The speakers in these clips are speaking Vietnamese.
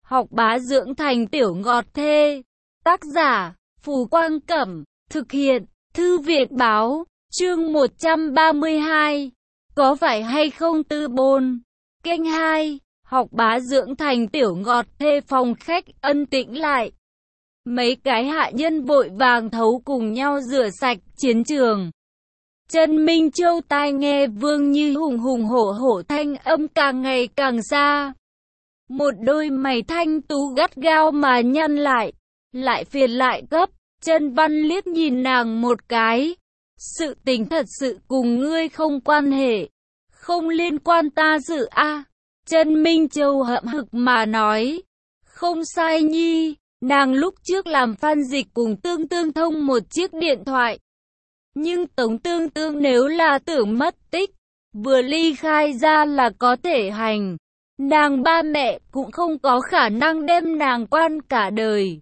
học bá dưỡng thành tiểu ngọt thê. Tác giả, Phù Quang Cẩm, thực hiện, Thư viện Báo, chương 132. Có phải hay không Tư Bôn? Kênh 2, học bá dưỡng thành tiểu ngọt thê. Phòng khách ân tĩnh lại. Mấy cái hạ nhân vội vàng thấu cùng nhau rửa sạch chiến trường. Trần Minh Châu tai nghe Vương Như hùng hùng hổ hổ thanh âm càng ngày càng xa. Một đôi mày thanh tú gắt gao mà nhăn lại phiền lại gấp. Trần Văn liếc nhìn nàng một cái. Sự tình thật sự cùng ngươi không quan hệ, không liên quan ta sự a. Trần Minh Châu hậm hực mà nói. Không sai nhi, nàng lúc trước làm Phan Dịch cùng Tương Tương thông một chiếc điện thoại. Nhưng Tống Tương Tương nếu là tưởng mất tích, vừa ly khai ra là có thể hành. Nàng ba mẹ cũng không có khả năng đem nàng quan cả đời.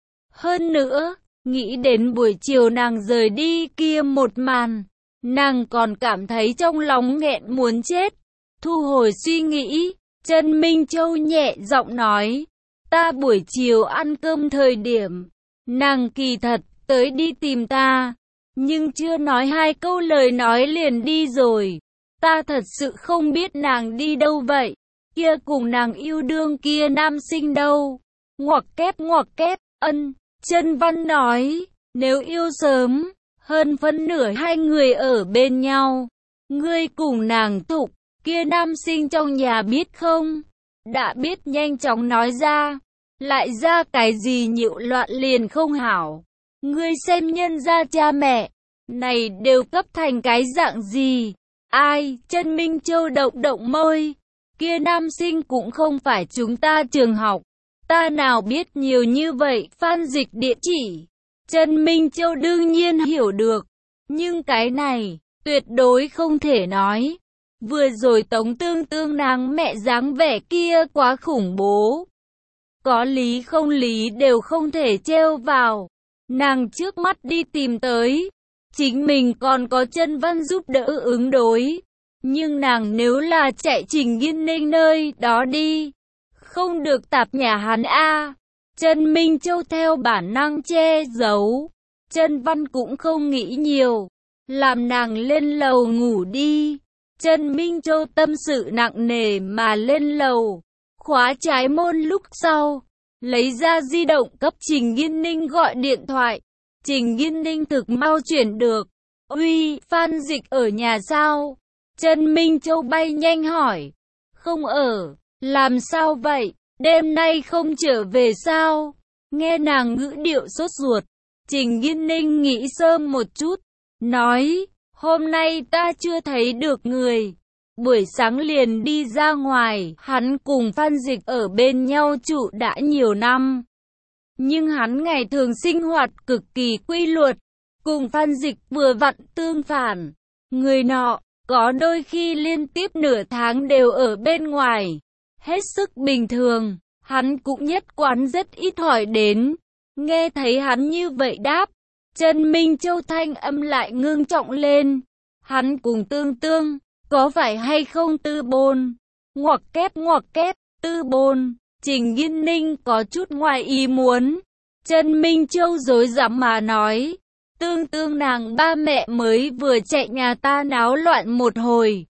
Hơn nữa, nghĩ đến buổi chiều nàng rời đi kia một màn, nàng còn cảm thấy trong lòng nghẹn muốn chết. Thu hồi suy nghĩ, Trần Minh Châu nhẹ giọng nói, ta buổi chiều ăn cơm thời điểm, nàng kỳ thật tới đi tìm ta, nhưng chưa nói hai câu lời nói liền đi rồi. Ta thật sự không biết nàng đi đâu vậy, kia cùng nàng yêu đương kia nam sinh đâu. Ngoặc kép, ân. Trần Văn nói, nếu yêu sớm, hơn phân nửa hai người ở bên nhau. Ngươi cùng nàng Thục, kia nam sinh trong nhà biết không? Đã biết nhanh chóng nói ra, lại ra cái gì nhiễu loạn liền không hảo. Ngươi xem nhân gia cha mẹ, này đều cấp thành cái dạng gì? Ai? Trần Minh Châu động môi, kia nam sinh cũng không phải chúng ta trường học. Ta nào biết nhiều như vậy. Phan Dịch địa chỉ, Trần Minh Châu đương nhiên hiểu được, nhưng cái này tuyệt đối không thể nói. Vừa rồi Tống Tương Tương nàng mẹ dáng vẻ kia quá khủng bố, có lý không lý đều không thể trêu vào. Nàng trước mắt đi tìm tới, chính mình còn có Trần Văn giúp đỡ ứng đối, nhưng nàng nếu là chạy Trình Nghiên Ninh nơi đó đi, không được tạp nhà hắn a. Trần Minh Châu theo bản năng che giấu. Trần Văn cũng không nghĩ nhiều, làm nàng lên lầu ngủ đi. Trần Minh Châu tâm sự nặng nề mà lên lầu, khóa trái môn lúc sau, lấy ra di động cấp Trình Nghiên Ninh gọi điện thoại. Trình Nghiên Ninh thực mau chuyển được. Uy, Phan Dịch ở nhà sao? Trần Minh Châu bay nhanh hỏi. Không ở. Làm sao vậy? Đêm nay không trở về sao? Nghe nàng ngữ điệu sốt ruột, Trình Nghiên Ninh nghĩ sớm một chút, nói, hôm nay ta chưa thấy được người. Buổi sáng liền đi ra ngoài, hắn cùng Phan Dịch ở bên nhau trụ đã nhiều năm. Nhưng hắn ngày thường sinh hoạt cực kỳ quy luật, cùng Phan Dịch vừa vặn tương phản. Người nọ, có đôi khi liên tiếp nửa tháng đều ở bên ngoài. Hết sức bình thường, hắn cũng nhất quán rất ít hỏi đến. Nghe thấy hắn như vậy đáp, Trần Minh Châu thanh âm lại ngưng trọng lên. Hắn cùng Tương Tương, có phải hay không Tư Bôn? Ngoặc kép, Tư Bôn. Trình Nghiên Ninh có chút ngoài ý muốn. Trần Minh Châu dối dám mà nói, Tương Tương nàng ba mẹ mới vừa chạy nhà ta náo loạn một hồi.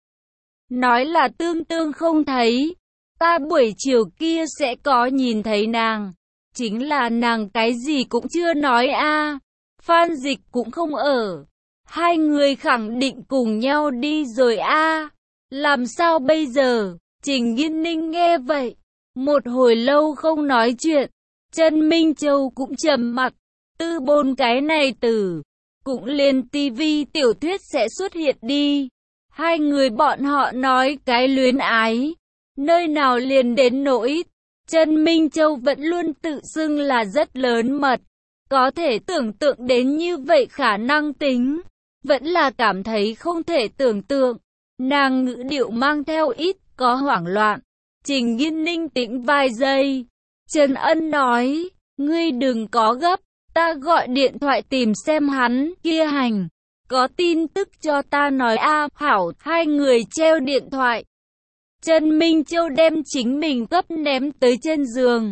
Nói là Tương Tương không thấy. Ta buổi chiều kia sẽ có nhìn thấy nàng. Chính là nàng cái gì cũng chưa nói a. Phan Dịch cũng không ở. Hai người khẳng định cùng nhau đi rồi a. Làm sao bây giờ? Trình Nghiên Ninh nghe vậy, một hồi lâu không nói chuyện. Trần Minh Châu cũng trầm mặc. Tư Bôn cái này từ, cũng liền tivi tiểu thuyết sẽ xuất hiện đi. Hai người bọn họ nói cái luyến ái. Nơi nào liền đến nỗi, Trần Minh Châu vẫn luôn tự xưng là rất lớn mật. Có thể tưởng tượng đến như vậy khả năng tính, vẫn là cảm thấy không thể tưởng tượng. Nàng ngữ điệu mang theo ít có hoảng loạn. Trình Nghiên Ninh tĩnh vài giây. Trần Ân nói, ngươi đừng có gấp, ta gọi điện thoại tìm xem hắn kia hành. Có tin tức cho ta nói a. Hảo. Hai người treo điện thoại. Trần Minh Châu đem chính mình cấp ném tới trên giường.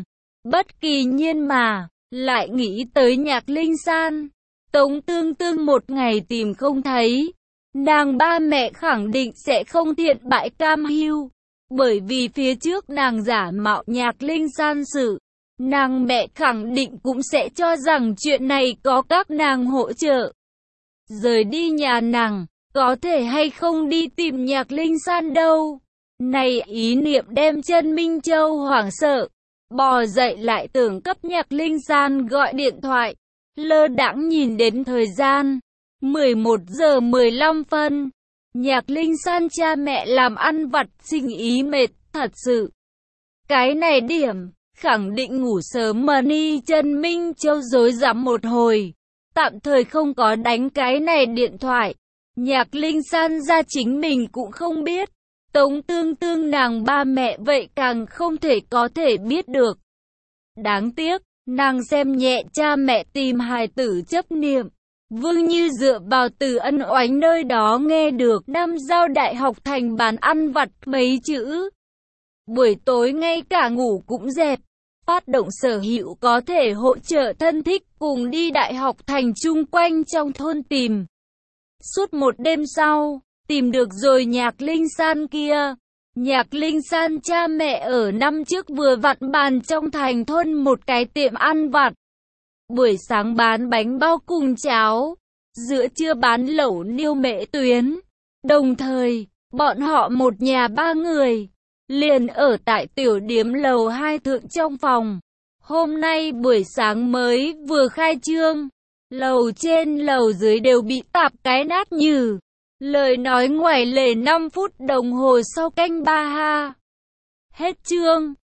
Bất kỳ nhiên mà, lại nghĩ tới Nhạc Linh San. Tống Tương Tương một ngày tìm không thấy. Nàng ba mẹ khẳng định sẽ không thiện bại cam hiu. Bởi vì phía trước nàng giả mạo Nhạc Linh San sự. Nàng mẹ khẳng định cũng sẽ cho rằng chuyện này có các nàng hỗ trợ. Rời đi nhà nàng, có thể hay không đi tìm Nhạc Linh San đâu. Này ý niệm đem Chân Minh Châu hoảng sợ. Bò dậy lại tưởng cấp Nhạc Linh San gọi điện thoại. Lơ đãng nhìn đến thời gian. 11 giờ 15 phân. Nhạc Linh San cha mẹ làm ăn vặt sinh ý mệt thật sự. Cái này điểm, khẳng định ngủ sớm mà ni Chân Minh Châu rối rắm một hồi. Tạm thời không có đánh cái này điện thoại. Nhạc Linh San ra chính mình cũng không biết. Tống Tương Tương nàng ba mẹ vậy càng không thể có thể biết được. Đáng tiếc, nàng xem nhẹ cha mẹ tìm hài tử chấp niệm. Vương Như dựa vào Từ Ân Oánh nơi đó nghe được năm giao đại học thành bán ăn vặt mấy chữ. Buổi tối ngay cả ngủ cũng dẹp. Phát động sở hữu có thể hỗ trợ thân thích cùng đi đại học thành chung quanh trong thôn tìm. Suốt một đêm sau, tìm được rồi Nhạc Linh San kia. Nhạc Linh San cha mẹ ở năm trước vừa vặn bàn trong thành thôn một cái tiệm ăn vặt. Buổi sáng bán bánh bao cùng cháo, giữa trưa bán lẩu niêu mễ tuyến. Đồng thời, bọn họ một nhà ba người, liền ở tại tiểu điếm lầu 2 thượng trong phòng. Hôm nay buổi sáng mới vừa khai trương, lầu trên lầu dưới đều bị tạp cái nát nhừ. Lời nói ngoài lề 5 phút đồng hồ sau canh ba ha. Hết chương.